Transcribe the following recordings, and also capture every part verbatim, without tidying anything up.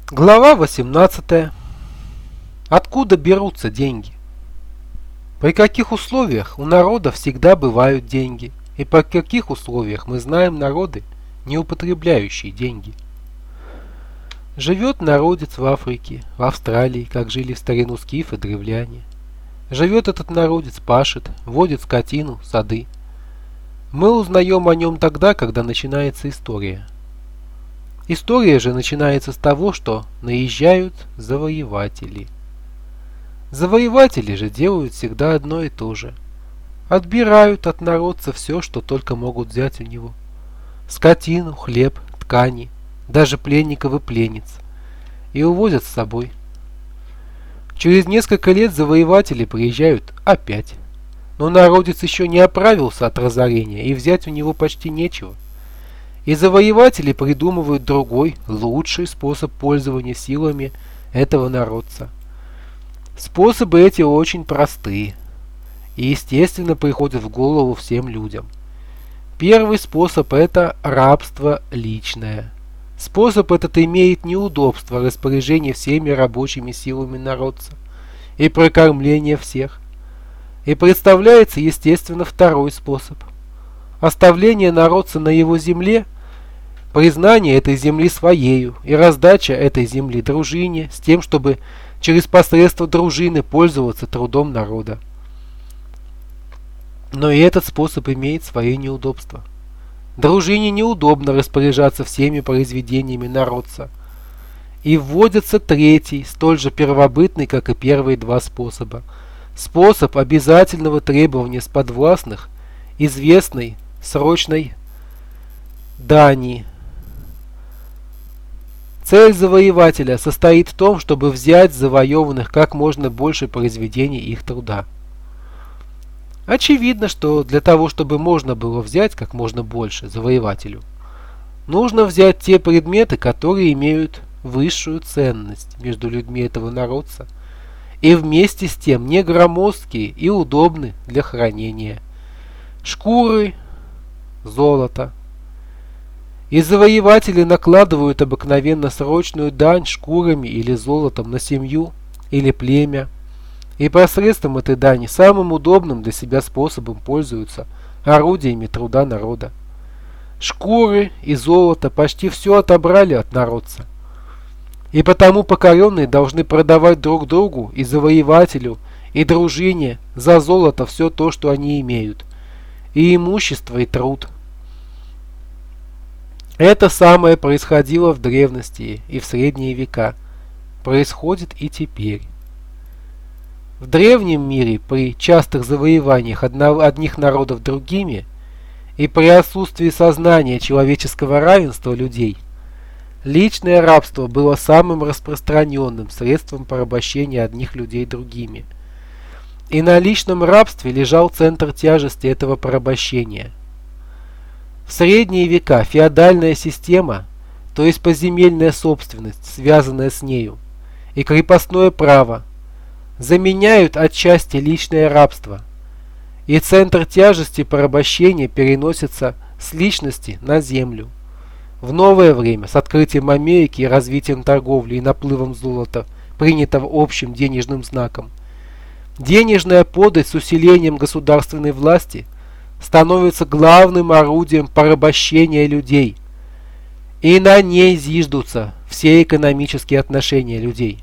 Глава восемнадцатая. Откуда берутся деньги? При каких условиях у народа всегда бывают деньги? И при каких условиях мы знаем народы, не употребляющие деньги? Живет народец в Африке, в Австралии, как жили в старину скифы древляне. Живет этот народец, пашет, водит скотину, сады. Мы узнаем о нем тогда, когда начинается история. История же начинается с того, что наезжают завоеватели. Завоеватели же делают всегда одно и то же. Отбирают от народца все, что только могут взять у него. Скотину, хлеб, ткани, даже пленников и пленниц. И увозят с собой. Через несколько лет завоеватели приезжают опять. Но народец еще не оправился от разорения, и взять у него почти нечего. И завоеватели придумывают другой, лучший способ пользования силами этого народца. Способы эти очень простые и, естественно, приходят в голову всем людям. Первый способ – это рабство личное. Способ этот имеет неудобство распоряжения всеми рабочими силами народца и прокормления всех. И представляется, естественно, второй способ – оставление народца на его земле, признание этой земли своею и раздача этой земли дружине с тем, чтобы через посредство дружины пользоваться трудом народа. Но и этот способ имеет свои неудобства. Дружине неудобно распоряжаться всеми произведениями народца. И вводится третий, столь же первобытный, как и первые два способа. Способ обязательного требования с подвластных известной срочной дани. Цель завоевателя состоит в том, чтобы взять с завоеванных как можно больше произведений их труда. Очевидно, что для того, чтобы можно было взять как можно больше завоевателю, нужно взять те предметы, которые имеют высшую ценность между людьми этого народца и вместе с тем не громоздкие и удобны для хранения. Шкуры, золото. И завоеватели накладывают обыкновенно срочную дань шкурами или золотом на семью или племя, и посредством этой дани самым удобным для себя способом пользуются орудиями труда народа. Шкуры и золото почти все отобрали от народца, и потому покоренные должны продавать друг другу и завоевателю, и дружине за золото все то, что они имеют, и имущество, и труд. Это самое происходило в древности и в средние века. Происходит и теперь. В древнем мире при частых завоеваниях одних народов другими и при отсутствии сознания человеческого равенства людей, личное рабство было самым распространенным средством порабощения одних людей другими. И на личном рабстве лежал центр тяжести этого порабощения. В средние века феодальная система, то есть поземельная собственность, связанная с нею, и крепостное право, заменяют отчасти личное рабство, и центр тяжести порабощения переносится с личности на землю. В новое время, с открытием Америки и развитием торговли и наплывом золота, принятого общим денежным знаком, денежная подать с усилением государственной власти становится главным орудием порабощения людей, и на ней зиждутся все экономические отношения людей.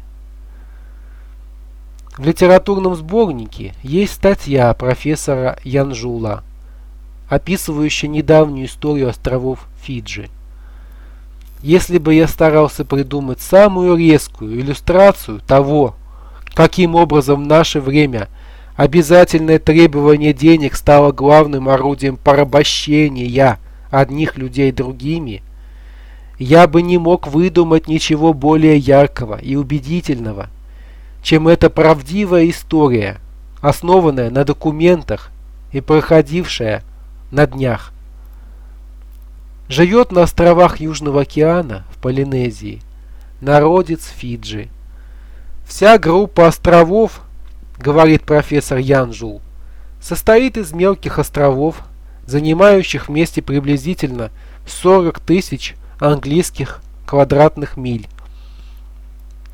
В литературном сборнике есть статья профессора Янжула, описывающая недавнюю историю островов Фиджи. Если бы я старался придумать самую резкую иллюстрацию того, каким образом в наше время обязательное требование денег стало главным орудием порабощения одних людей другими, я бы не мог выдумать ничего более яркого и убедительного, чем эта правдивая история, основанная на документах и проходившая на днях. Живет на островах Южного океана в Полинезии народец Фиджи. Вся группа островов, говорит профессор Янжул, состоит из мелких островов, занимающих вместе приблизительно сорок тысяч английских квадратных миль.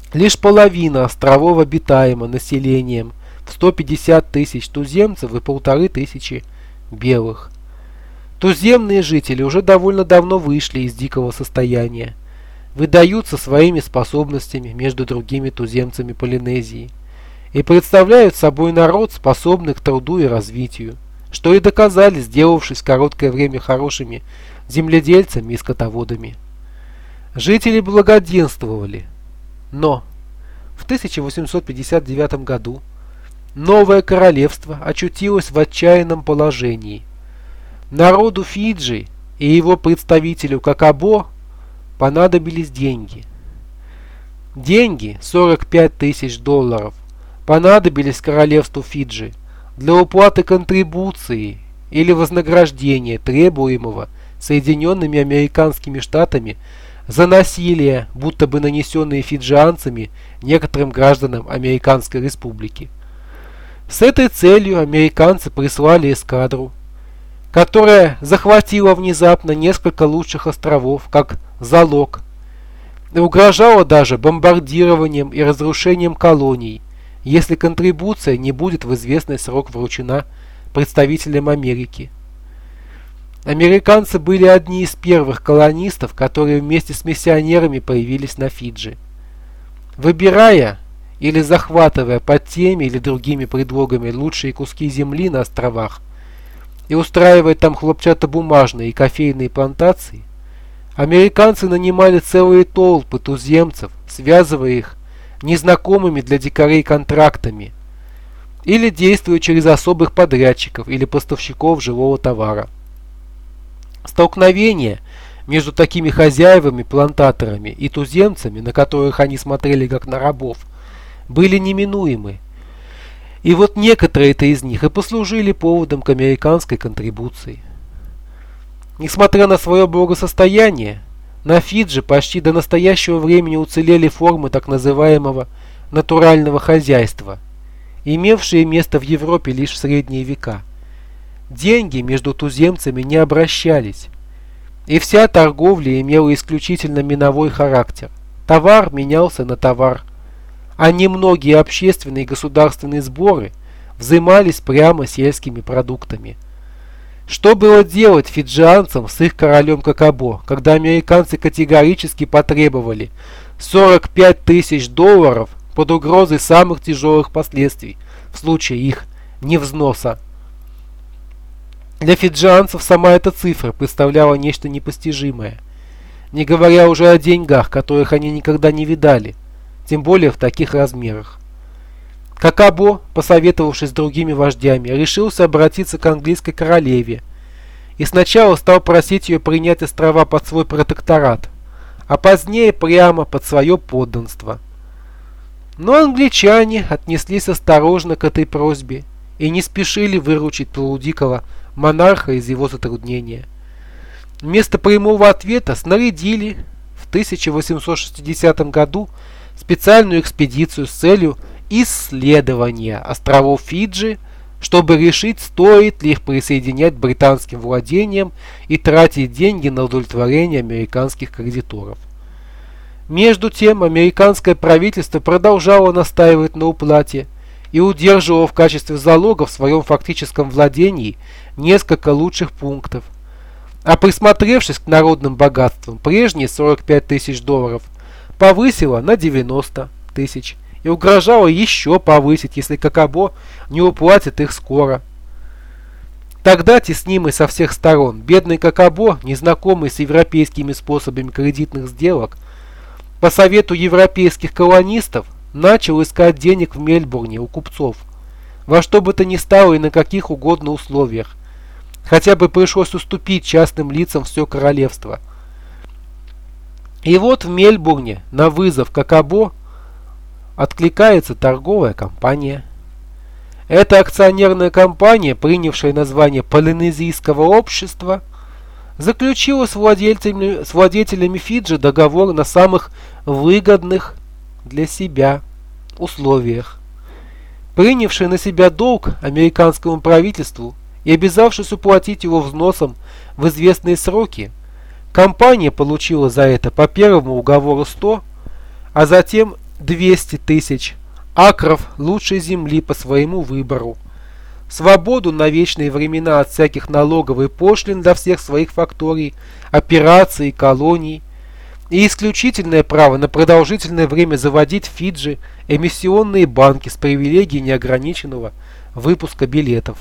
Лишь половина островов обитаема населением в сто пятьдесят тысяч туземцев и полторы тысячи белых. Туземные жители уже довольно давно вышли из дикого состояния, выдаются своими способностями между другими туземцами Полинезии и представляют собой народ, способный к труду и развитию, что и доказали, сделавшись в короткое время хорошими земледельцами и скотоводами. Жители благоденствовали, но в тысяча восемьсот пятьдесят девятом году новое королевство очутилось в отчаянном положении. Народу Фиджи и его представителю Какабо понадобились деньги. Деньги, сорок пять тысяч долларов, понадобились королевству Фиджи для уплаты контрибуции или вознаграждения, требуемого Соединенными Американскими Штатами за насилие, будто бы нанесенные фиджианцами некоторым гражданам Американской Республики. С этой целью американцы прислали эскадру, которая захватила внезапно несколько лучших островов как залог и угрожала даже бомбардированием и разрушением колоний, если контрибуция не будет в известный срок вручена представителям Америки. Американцы были одни из первых колонистов, которые вместе с миссионерами появились на Фиджи. Выбирая или захватывая под теми или другими предлогами лучшие куски земли на островах и устраивая там хлопчатобумажные и кофейные плантации, американцы нанимали целые толпы туземцев, связывая их незнакомыми для дикарей контрактами или действуя через особых подрядчиков или поставщиков живого товара. Столкновения между такими хозяевами-плантаторами и туземцами, на которых они смотрели как на рабов, были неминуемы. И вот некоторые-то из них и послужили поводом к американской контрибуции. Несмотря на свое благосостояние, на Фиджи почти до настоящего времени уцелели формы так называемого натурального хозяйства, имевшие место в Европе лишь в средние века. Деньги между туземцами не обращались, и вся торговля имела исключительно миновой характер. Товар менялся на товар, а немногие общественные и государственные сборы взимались прямо сельскими продуктами. Что было делать фиджианцам с их королем Какабо, когда американцы категорически потребовали сорок пять тысяч долларов под угрозой самых тяжелых последствий в случае их невзноса? Для фиджианцев сама эта цифра представляла нечто непостижимое, не говоря уже о деньгах, которых они никогда не видали, тем более в таких размерах. Какабо, посоветовавшись с другими вождями, решился обратиться к английской королеве и сначала стал просить ее принять острова под свой протекторат, а позднее прямо под свое подданство. Но англичане отнеслись осторожно к этой просьбе и не спешили выручить полудикого монарха из его затруднения. Вместо прямого ответа снарядили в тысяча восемьсот шестидесятом году специальную экспедицию с целью исследования островов Фиджи, чтобы решить, стоит ли их присоединять к британским владениям и тратить деньги на удовлетворение американских кредиторов. Между тем, американское правительство продолжало настаивать на уплате и удерживало в качестве залога в своем фактическом владении несколько лучших пунктов, а присмотревшись к народным богатствам, прежние сорок пять тысяч долларов повысило на девяносто тысяч и угрожало еще повысить, если Какабо не уплатит их скоро. Тогда, теснимый со всех сторон, бедный Какабо, незнакомый с европейскими способами кредитных сделок, по совету европейских колонистов, начал искать денег в Мельбурне у купцов, во что бы то ни стало и на каких угодно условиях, хотя бы пришлось уступить частным лицам все королевство. И вот в Мельбурне на вызов Какабо откликается торговая компания. Эта акционерная компания, принявшая название Полинезийского общества, заключила с владельцами, с владельцами Фиджи договор на самых выгодных для себя условиях. Принявший на себя долг американскому правительству и обязавшись уплатить его взносом в известные сроки, компания получила за это по первому уговору сто, а затем двести тысяч акров лучшей земли по своему выбору, свободу на вечные времена от всяких налогов и пошлин для всех своих факторий, операций и колоний, и исключительное право на продолжительное время заводить в Фиджи эмиссионные банки с привилегией неограниченного выпуска билетов.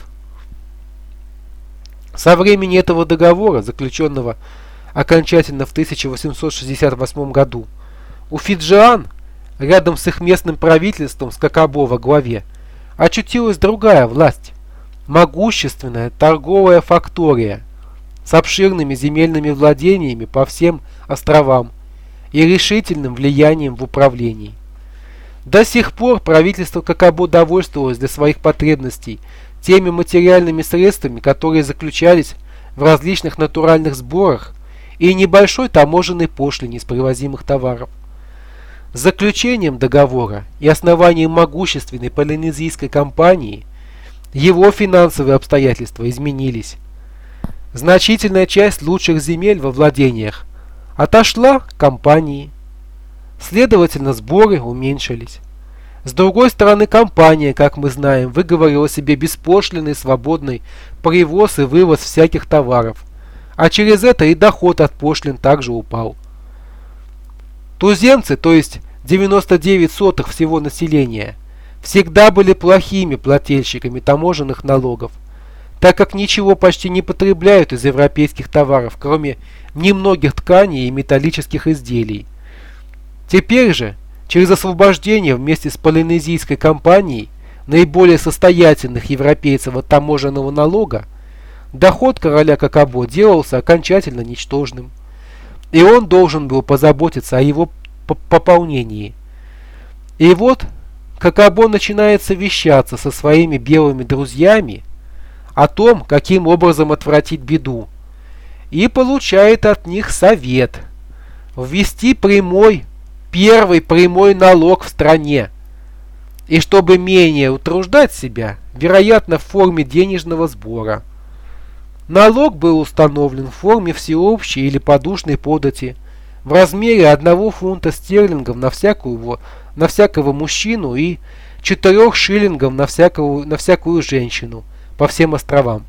Со времени этого договора, заключенного окончательно в тысяча восемьсот шестьдесят восьмом году, у фиджиан, рядом с их местным правительством с Какабо во главе, очутилась другая власть, могущественная торговая фактория с обширными земельными владениями по всем островам и решительным влиянием в управлении. До сих пор правительство Какабо довольствовалось для своих потребностей теми материальными средствами, которые заключались в различных натуральных сборах и небольшой таможенной пошлине с привозимых товаров. С заключением договора и основанием могущественной полинезийской компании его финансовые обстоятельства изменились. Значительная часть лучших земель во владениях отошла к компании. Следовательно, сборы уменьшились. С другой стороны, компания, как мы знаем, выговорила себе беспошлинный свободный привоз и вывоз всяких товаров, а через это и доход от пошлин также упал. Туземцы, то есть девяносто девять сотых всего населения, всегда были плохими плательщиками таможенных налогов, так как ничего почти не потребляют из европейских товаров, кроме немногих тканей и металлических изделий. Теперь же, через освобождение вместе с полинезийской компанией наиболее состоятельных европейцев от таможенного налога, доход короля Какабо делался окончательно ничтожным, и он должен был позаботиться о его пополнении. И вот Какабо начинает совещаться со своими белыми друзьями о том, каким образом отвратить беду, и получает от них совет ввести прямой, первый прямой налог в стране, и чтобы менее утруждать себя, вероятно, в форме денежного сбора. Налог был установлен в форме всеобщей или подушной подати в размере одного фунта стерлингов на, всякую, на всякого мужчину и четырех шиллингов на всякую, на всякую женщину по всем островам.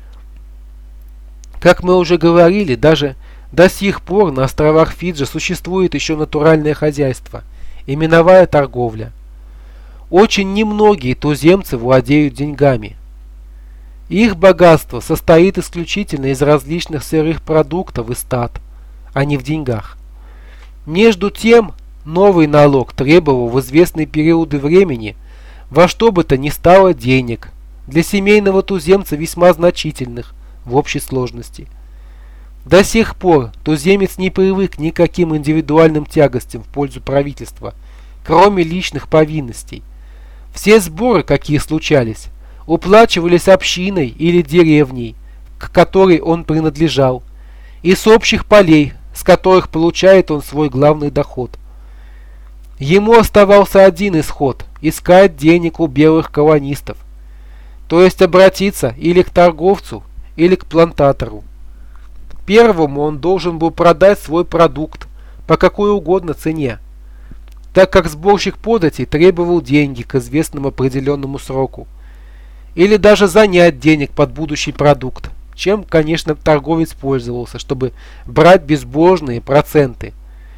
Как мы уже говорили, даже до сих пор на островах Фиджи существует еще натуральное хозяйство, именовая торговля. Очень немногие туземцы владеют деньгами. Их богатство состоит исключительно из различных сырых продуктов и стад, а не в деньгах. Между тем, новый налог требовал в известные периоды времени во что бы то ни стало денег, для семейного туземца весьма значительных в общей сложности. До сих пор туземец не привык ни к каким индивидуальным тягостям в пользу правительства, кроме личных повинностей. Все сборы, какие случались, уплачивались общиной или деревней, к которой он принадлежал, и с общих полей, с которых получает он свой главный доход. Ему оставался один исход – искать денег у белых колонистов, то есть обратиться или к торговцу, или к плантатору. Первому он должен был продать свой продукт по какой угодно цене, так как сборщик податей требовал деньги к известному определенному сроку, или даже занять денег под будущий продукт, чем, конечно, торговец пользовался, чтобы брать безбожные проценты.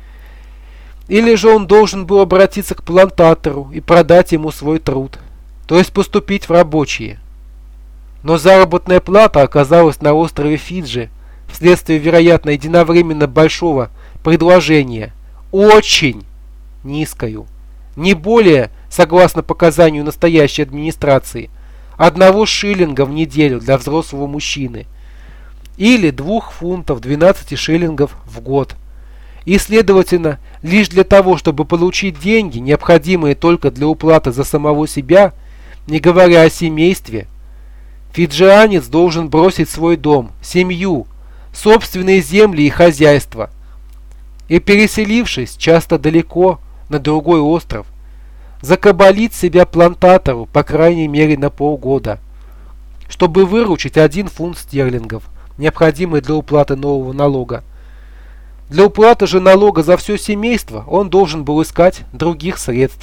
Или же он должен был обратиться к плантатору и продать ему свой труд, то есть поступить в рабочие. Но заработная плата оказалась на острове Фиджи вследствие, вероятно, единовременно большого предложения очень низкою, не более, согласно показанию настоящей администрации, одного шиллинга в неделю для взрослого мужчины или двух фунтов двенадцати шиллингов в год. И, следовательно, лишь для того, чтобы получить деньги, необходимые только для уплаты за самого себя, не говоря о семействе, фиджианец должен бросить свой дом, семью, собственные земли и хозяйство, и, переселившись часто далеко на другой остров, закабалить себя плантатору по крайней мере на полгода, чтобы выручить один фунт стерлингов, необходимый для уплаты нового налога. Для уплаты же налога за все семейство он должен был искать других средств.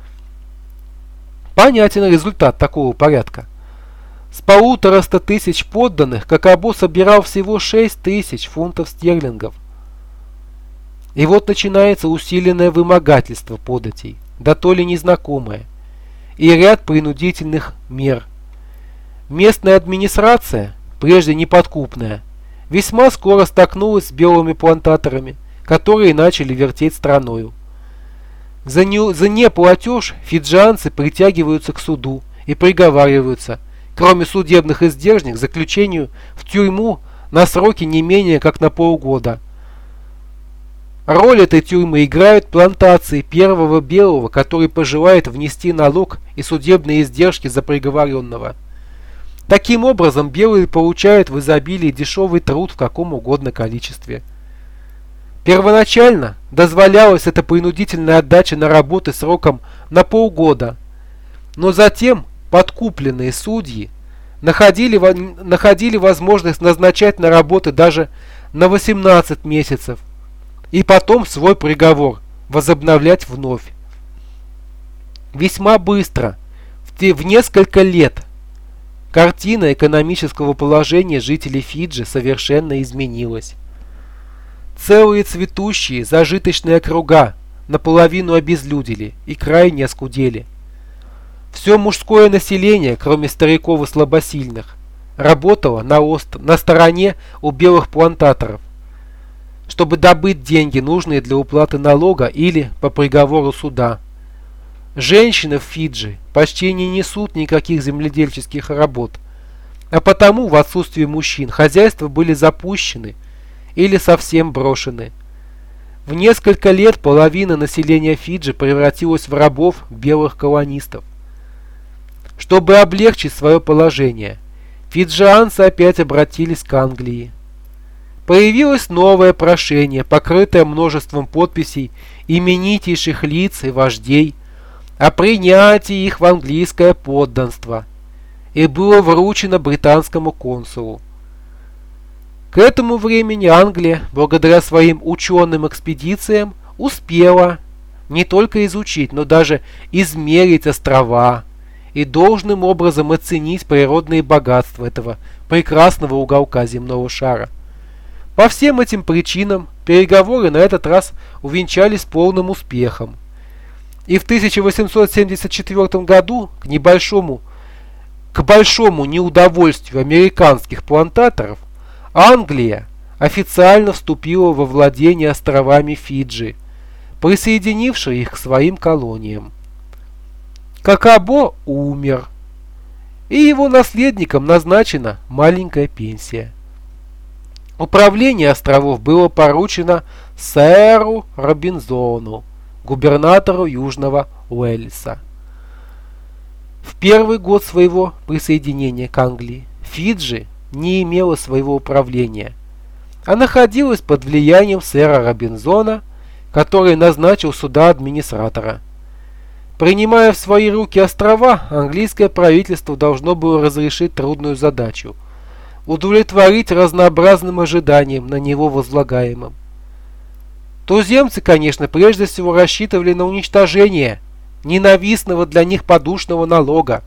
Понятен результат такого порядка. С полутораста тысяч подданных Кокобо собирал всего шесть тысяч фунтов стерлингов. И вот начинается усиленное вымогательство податей, да то ли незнакомое, и ряд принудительных мер. Местная администрация, прежде неподкупная, весьма скоро столкнулась с белыми плантаторами, которые начали вертеть страною. За, не, за неплатеж фиджианцы притягиваются к суду и приговариваются, кроме судебных издержек, к заключению в тюрьму на сроки не менее как на полгода. Роль этой тюрьмы играют плантации первого белого, который пожелает внести налог и судебные издержки за приговоренного. Таким образом, белые получают в изобилии дешевый труд в каком угодно количестве. Первоначально дозволялась эта принудительная отдача на работы сроком на полгода, но затем подкупленные судьи находили, находили возможность назначать на работы даже на восемнадцать месяцев и потом свой приговор возобновлять вновь. Весьма быстро, в несколько лет, картина экономического положения жителей Фиджи совершенно изменилась. Целые цветущие, зажиточные округа наполовину обезлюдили и крайне оскудели. Все мужское население, кроме стариков и слабосильных, работало на, ост... на стороне у белых плантаторов, чтобы добыть деньги, нужные для уплаты налога или по приговору суда. Женщины в Фиджи почти не несут никаких земледельческих работ, а потому в отсутствие мужчин хозяйства были запущены или совсем брошены. В несколько лет половина населения Фиджи превратилась в рабов белых колонистов. Чтобы облегчить свое положение, фиджианцы опять обратились к Англии. Появилось новое прошение, покрытое множеством подписей именитейших лиц и вождей, о принятии их в английское подданство, и было вручено британскому консулу. К этому времени Англия, благодаря своим ученым экспедициям, успела не только изучить, но даже измерить острова и должным образом оценить природные богатства этого прекрасного уголка земного шара. По всем этим причинам переговоры на этот раз увенчались полным успехом. И в тысяча восемьсот семьдесят четвёртом году к небольшому, к большому неудовольствию американских плантаторов Англия официально вступила во владение островами Фиджи, присоединившая их к своим колониям. Кокобо умер, и его наследникам назначена маленькая пенсия. Управление островов было поручено сэру Робинзону, губернатору Южного Уэльса. В первый год своего присоединения к Англии Фиджи не имела своего управления, а находилась под влиянием сэра Робинзона, который назначил сюда администратора. Принимая в свои руки острова, английское правительство должно было разрешить трудную задачу – удовлетворить разнообразным ожиданиям, на него возлагаемым. Туземцы, конечно, прежде всего рассчитывали на уничтожение ненавистного для них подушного налога.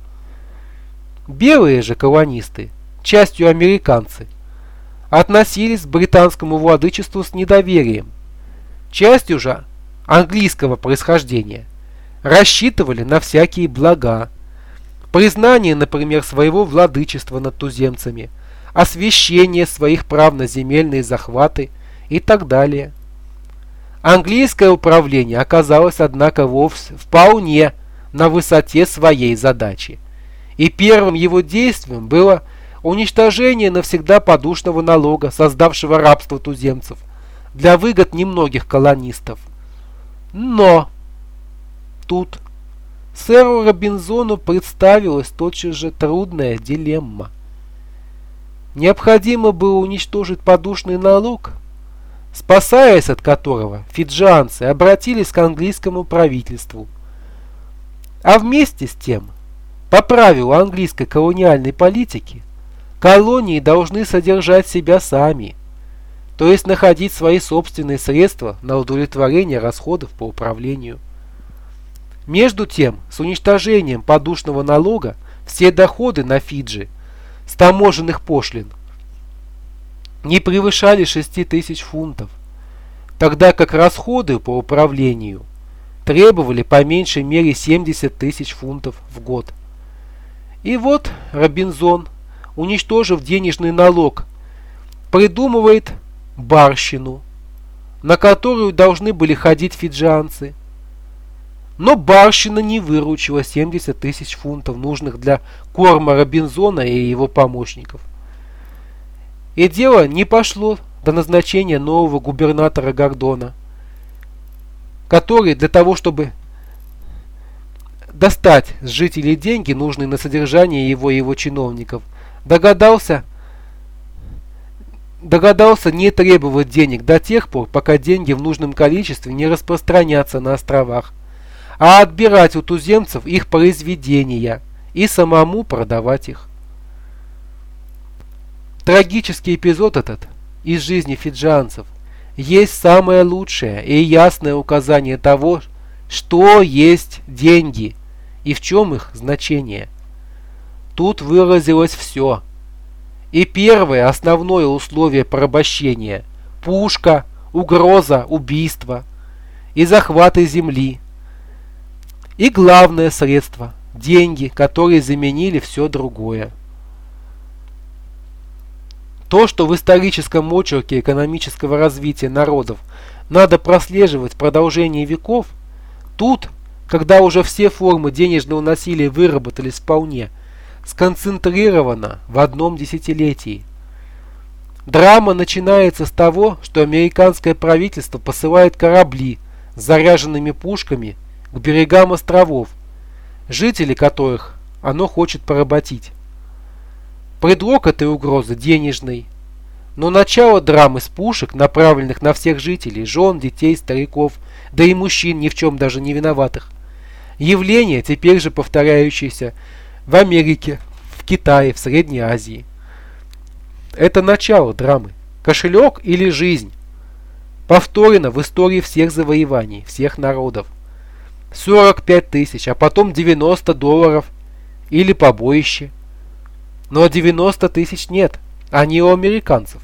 Белые же колонисты, частью американцы, относились к британскому владычеству с недоверием. Частью же английского происхождения рассчитывали на всякие блага, признание, например, своего владычества над туземцами, освящение своих прав на земельные захваты и так далее. Английское управление оказалось, однако, вовсе вполне на высоте своей задачи, и первым его действием было уничтожение навсегда подушного налога, создавшего рабство туземцев, для выгод немногих колонистов. Но тут сэру Робинзону представилась тотчас же трудная дилемма. Необходимо было уничтожить подушный налог, спасаясь от которого фиджианцы обратились к английскому правительству. А вместе с тем, по правилу английской колониальной политики, колонии должны содержать себя сами. то есть находить свои собственные средства на удовлетворение расходов по управлению. Между тем, с уничтожением подушного налога все доходы на Фиджи с таможенных пошлин не превышали шести тысяч фунтов, тогда как расходы по управлению требовали по меньшей мере семьдесят тысяч фунтов в год. И вот Робинзон, уничтожив денежный налог, придумывает барщину, на которую должны были ходить фиджианцы. Но барщина не выручила семьдесят тысяч фунтов, нужных для корма Робинзона и его помощников. И дело не пошло до назначения нового губернатора Гордона, который для того, чтобы достать с жителей деньги, нужные на содержание его и его чиновников, догадался, догадался не требовать денег до тех пор, пока деньги в нужном количестве не распространятся на островах, а отбирать у туземцев их произведения и самому продавать их. Трагический эпизод этот из жизни фиджианцев есть самое лучшее и ясное указание того, что есть деньги и в чем их значение. Тут выразилось все. И первое основное условие порабощения – пушка, угроза, убийство и захваты земли. И главное средство – деньги, которые заменили все другое. То, что в историческом очерке экономического развития народов надо прослеживать в продолжении веков, тут, когда уже все формы денежного насилия выработались вполне, сконцентрировано в одном десятилетии. Драма начинается с того, что американское правительство посылает корабли с заряженными пушками к берегам островов, жители которых оно хочет поработить. Предлог этой угрозы денежный, но начало драмы с пушек, направленных на всех жителей, жен, детей, стариков, да и мужчин, ни в чем даже не виноватых. Явление, теперь же повторяющееся в Америке, в Китае, в Средней Азии. Это начало драмы. Кошелек или жизнь? Повторено в истории всех завоеваний, всех народов. сорок пять тысяч, а потом девяносто долларов или побоище. Но девяноста тысяч нет, они у американцев.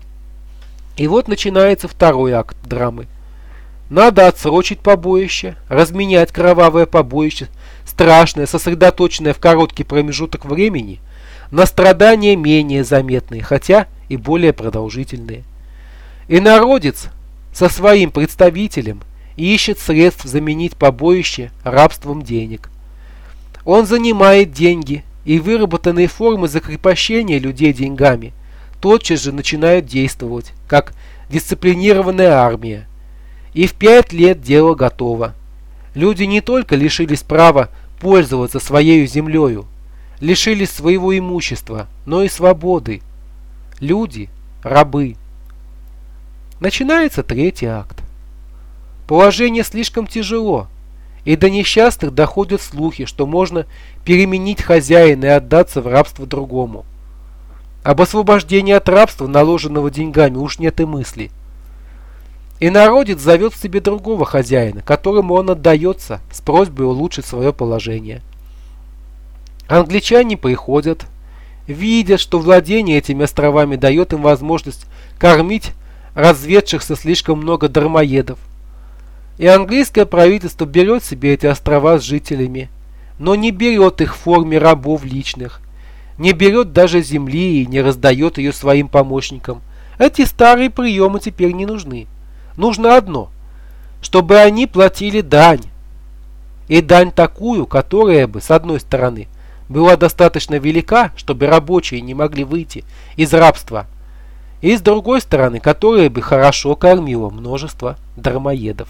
И вот начинается второй акт драмы. Надо отсрочить побоище, разменять кровавое побоище, страшное, сосредоточенное в короткий промежуток времени, на страдания менее заметные, хотя и более продолжительные. И народец со своим представителем ищет средств заменить побоище рабством денег. Он занимает деньги, и выработанные формы закрепощения людей деньгами тотчас же начинают действовать, как дисциплинированная армия. И в пять лет дело готово. Люди не только лишились права пользоваться своей землею, лишились своего имущества, но и свободы. Люди – рабы. Начинается третий акт. Положение слишком тяжело, и до несчастных доходят слухи, что можно переменить хозяина и отдаться в рабство другому. Об освобождении от рабства, наложенного деньгами, уж нет и мысли. И народец зовет себе другого хозяина, которому он отдается с просьбой улучшить свое положение. Англичане приходят, видят, что владение этими островами дает им возможность кормить разведшихся слишком много дармоедов. И английское правительство берет себе эти острова с жителями, но не берет их в форме рабов личных, не берет даже земли и не раздает ее своим помощникам. Эти старые приемы теперь не нужны. Нужно одно, чтобы они платили дань. И дань такую, которая бы, с одной стороны, была достаточно велика, чтобы рабочие не могли выйти из рабства, и с другой стороны, которая бы хорошо кормила множество дармоедов.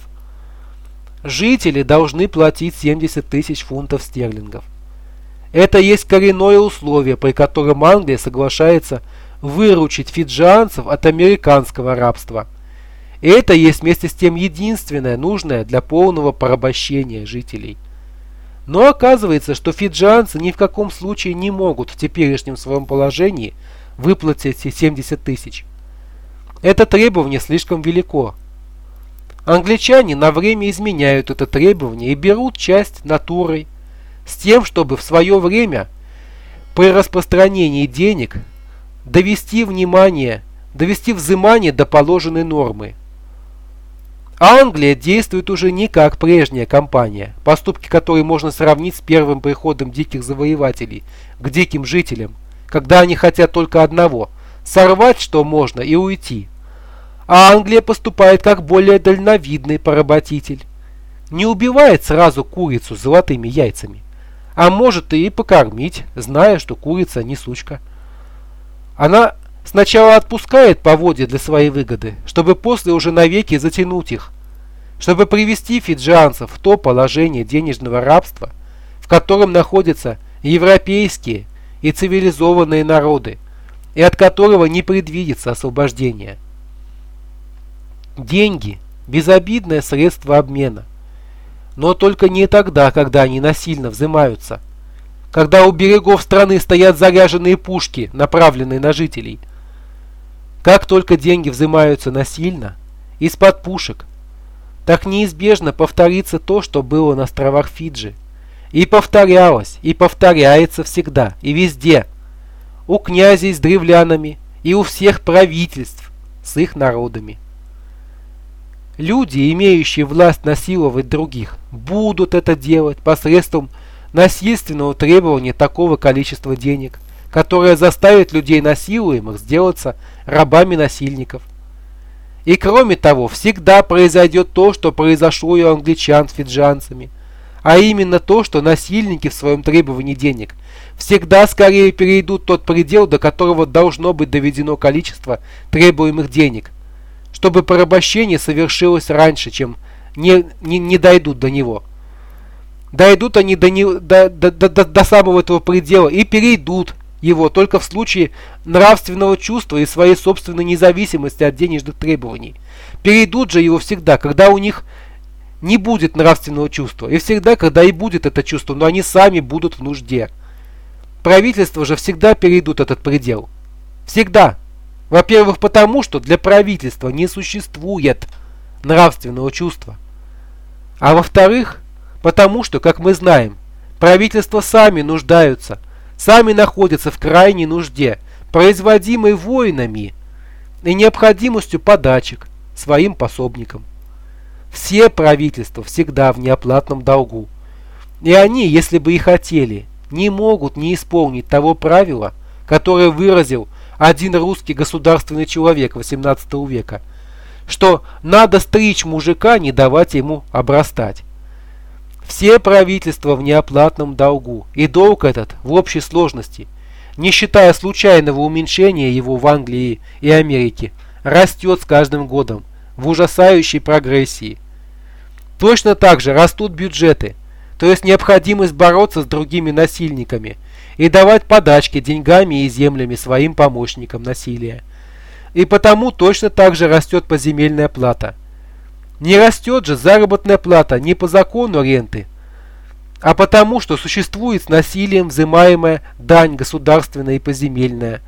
Жители должны платить семьдесят тысяч фунтов стерлингов. Это есть коренное условие, при котором Англия соглашается выручить фиджианцев от американского рабства. И это есть вместе с тем единственное нужное для полного порабощения жителей. Но оказывается, что фиджианцы ни в каком случае не могут в теперешнем своем положении выплатить семьдесят тысяч. Это требование слишком велико. Англичане на время изменяют это требование и берут часть натурой, с тем, чтобы в свое время при распространении денег довести внимание, довести взимание до положенной нормы. Англия действует уже не как прежняя компания, поступки которой можно сравнить с первым приходом диких завоевателей к диким жителям, когда они хотят только одного – сорвать что можно и уйти. А Англия поступает как более дальновидный поработитель. Не убивает сразу курицу с золотыми яйцами, а может и покормить, зная, что курица не сучка. Она сначала отпускает поводья для своей выгоды, чтобы после уже навеки затянуть их, чтобы привести фиджианцев в то положение денежного рабства, в котором находятся европейские и цивилизованные народы, и от которого не предвидится освобождения. Деньги – безобидное средство обмена, но только не тогда, когда они насильно взимаются, когда у берегов страны стоят заряженные пушки, направленные на жителей. Как только деньги взимаются насильно, из-под пушек, так неизбежно повторится то, что было на островах Фиджи. И повторялось, и повторяется всегда, и везде. У князей с древлянами, и у всех правительств с их народами. Люди, имеющие власть насиловать других, будут это делать посредством насильственного требования такого количества денег, которое заставит людей насилуемых сделаться рабами насильников. И кроме того, всегда произойдет то, что произошло и у англичан с фиджианцами, а именно то, что насильники в своем требовании денег всегда скорее перейдут тот предел, до которого должно быть доведено количество требуемых денег, чтобы порабощение совершилось раньше, чем не, не, не дойдут до него. Дойдут они до, не, до, до, до, до самого этого предела и перейдут его только в случае нравственного чувства и своей собственной независимости от денежных требований. Перейдут же его всегда, когда у них не будет нравственного чувства, и всегда, когда и будет это чувство, но они сами будут в нужде. Правительства же всегда перейдут этот предел. Всегда. Во-первых, потому что для правительства не существует нравственного чувства. А во-вторых, потому что, как мы знаем, правительства сами нуждаются, сами находятся в крайней нужде, производимой воинами и необходимостью подачек своим пособникам. Все правительства всегда в неоплатном долгу. И они, если бы и хотели, не могут не исполнить того правила, которое выразил один русский государственный человек восемнадцатого века, что надо стричь мужика, не давать ему обрастать. Все правительства в неоплатном долгу, и долг этот в общей сложности, не считая случайного уменьшения его в Англии и Америке, растет с каждым годом в ужасающей прогрессии. Точно так же растут бюджеты, то есть необходимость бороться с другими насильниками и давать подачки деньгами и землями своим помощникам насилия. И потому точно так же растет поземельная плата. Не растет же заработная плата не по закону ренты, а потому, что существует с насилием взимаемая дань государственная и поземельная,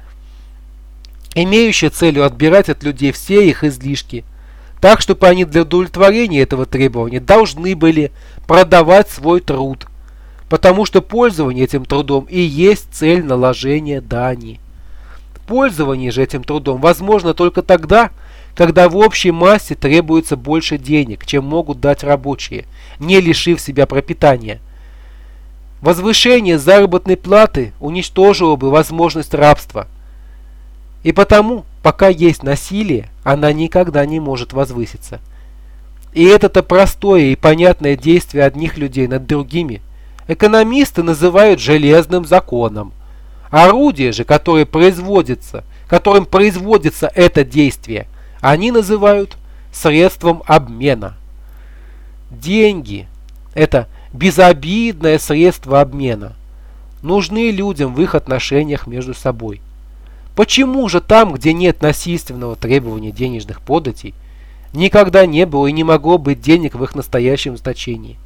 имеющая целью отбирать от людей все их излишки, так, чтобы они для удовлетворения этого требования должны были продавать свой труд, потому что пользование этим трудом и есть цель наложения дани. Пользование же этим трудом возможно только тогда, когда в общей массе требуется больше денег, чем могут дать рабочие, не лишив себя пропитания. Возвышение заработной платы уничтожило бы возможность рабства. И потому, пока есть насилие, она никогда не может возвыситься. И это-то простое и понятное действие одних людей над другими экономисты называют железным законом. Орудие же, которое производится, которым производится это действие, они называют средством обмена. Деньги – это безобидное средство обмена, нужны людям в их отношениях между собой. Почему же там, где нет насильственного требования денежных податей, никогда не было и не могло быть денег в их настоящем значении?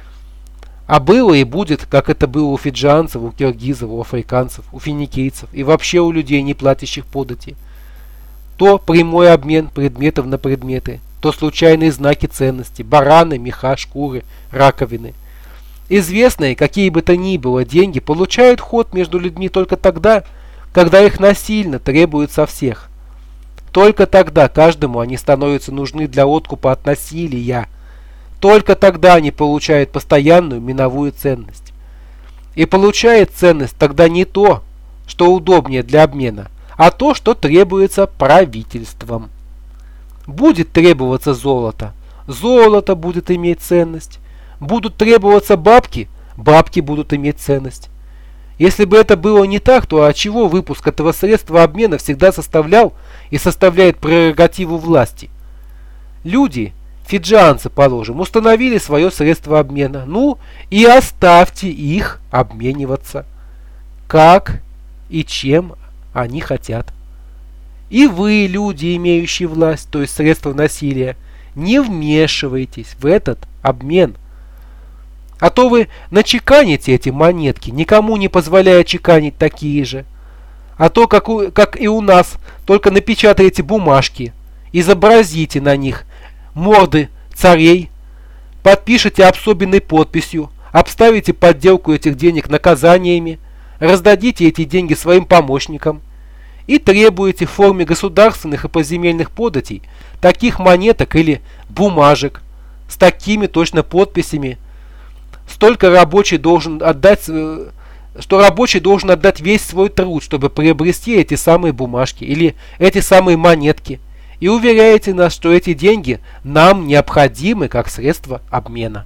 А было и будет, как это было у фиджианцев, у киргизов, у африканцев, у финикийцев и вообще у людей, не платящих подати. то прямой обмен предметов на предметы, то случайные знаки ценности, бараны, меха, шкуры, раковины. Известные, какие бы то ни было, деньги получают ход между людьми только тогда, когда их насильно требуют со всех. Только тогда каждому они становятся нужны для откупа от насилия. Только тогда они получают постоянную миновую ценность. И получает ценность тогда не то, что удобнее для обмена, а то, что требуется правительством. Будет требоваться золото, золото будет иметь ценность. Будут требоваться бабки, бабки будут иметь ценность. Если бы это было не так, то отчего выпуск этого средства обмена всегда составлял и составляет прерогативу власти? Люди, фиджианцы, положим, установили свое средство обмена. Ну и оставьте их обмениваться, как и чем они хотят. И вы, люди, имеющие власть, то есть средства насилия, не вмешивайтесь в этот обмен. А то вы начеканите эти монетки, никому не позволяя чеканить такие же. А то, как, у, как и у нас, только напечатаете бумажки, изобразите на них морды царей, подпишите особенной подписью, обставите подделку этих денег наказаниями, раздадите эти деньги своим помощникам и требуете в форме государственных и поземельных податей таких монеток или бумажек с такими точно подписями, столько рабочий должен отдать, что рабочий должен отдать весь свой труд, чтобы приобрести эти самые бумажки или эти самые монетки. И уверяете нас, что эти деньги нам необходимы как средство обмена.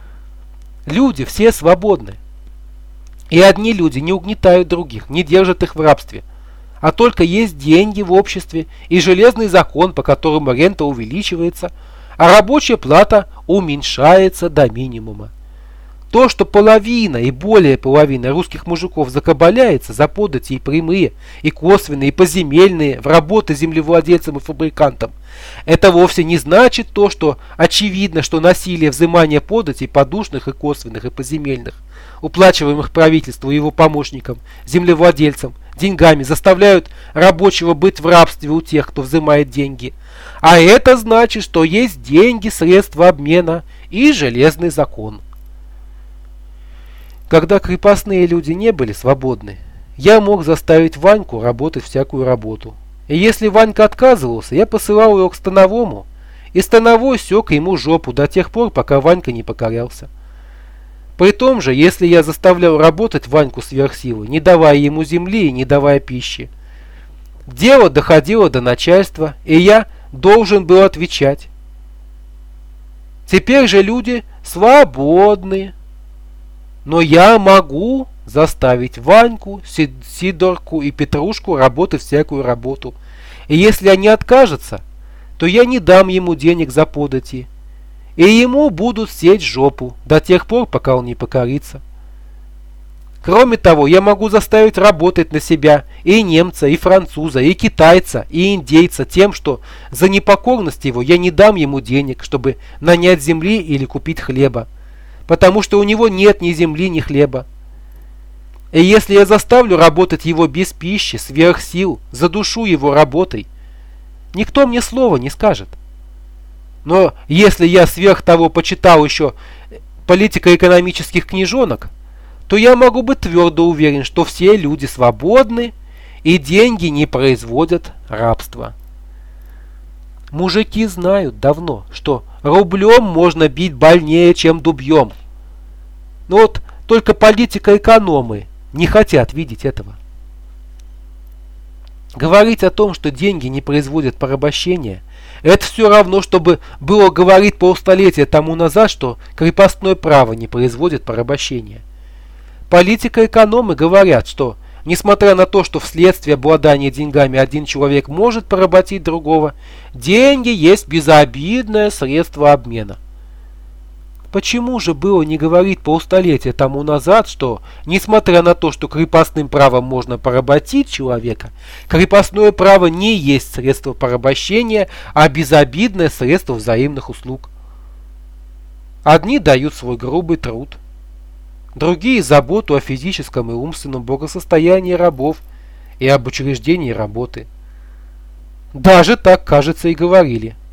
Люди все свободны. И одни люди не угнетают других, не держат их в рабстве. А только есть деньги в обществе и железный закон, по которому рента увеличивается, а рабочая плата уменьшается до минимума. То, что половина и более половины русских мужиков закабаляется за подати и прямые, и косвенные, и поземельные в работы землевладельцам и фабрикантам, это вовсе не значит то, что очевидно, что насилие взимания податей подушных и косвенных и поземельных, уплачиваемых правительству и его помощникам, землевладельцам, деньгами, заставляют рабочего быть в рабстве у тех, кто взимает деньги. А это значит, что есть деньги, средства обмена и железный закон. Когда крепостные люди не были свободны, я мог заставить Ваньку работать всякую работу. И если Ванька отказывался, я посылал его к становому, и становой сёк ему жопу до тех пор, пока Ванька не покорялся. При том же, если я заставлял работать Ваньку сверх силы, не давая ему земли и не давая пищи, дело доходило до начальства, и я должен был отвечать. Теперь же люди свободны. Но я могу заставить Ваньку, Сидорку и Петрушку работать всякую работу. И если они откажутся, то я не дам ему денег за подати. И ему будут сеть жопу до тех пор, пока он не покорится. Кроме того, я могу заставить работать на себя и немца, и француза, и китайца, и индейца тем, что за непокорность его я не дам ему денег, чтобы нанять земли или купить хлеба. Потому что у него нет ни земли, ни хлеба. И если я заставлю работать его без пищи, сверх сил, задушу его работой, никто мне слова не скажет. Но если я сверх того почитал еще политико-экономических книжонок, то я могу быть твердо уверен, что все люди свободны и деньги не производят рабства. Мужики знают давно, что рублем можно бить больнее, чем дубьем. Но вот только политико-экономы не хотят видеть этого. Говорить о том, что деньги не производят порабощения, это все равно, чтобы было говорить полстолетия тому назад, что крепостное право не производит порабощения. Политико-экономы говорят, что несмотря на то, что вследствие обладания деньгами один человек может поработить другого, деньги есть безобидное средство обмена. Почему же было не говорить полстолетия тому назад, что, несмотря на то, что крепостным правом можно поработить человека, крепостное право не есть средство порабощения, а безобидное средство взаимных услуг? Одни дают свой грубый труд, другие заботу о физическом и умственном благосостоянии рабов и об учреждении работы. Даже так, кажется, и говорили.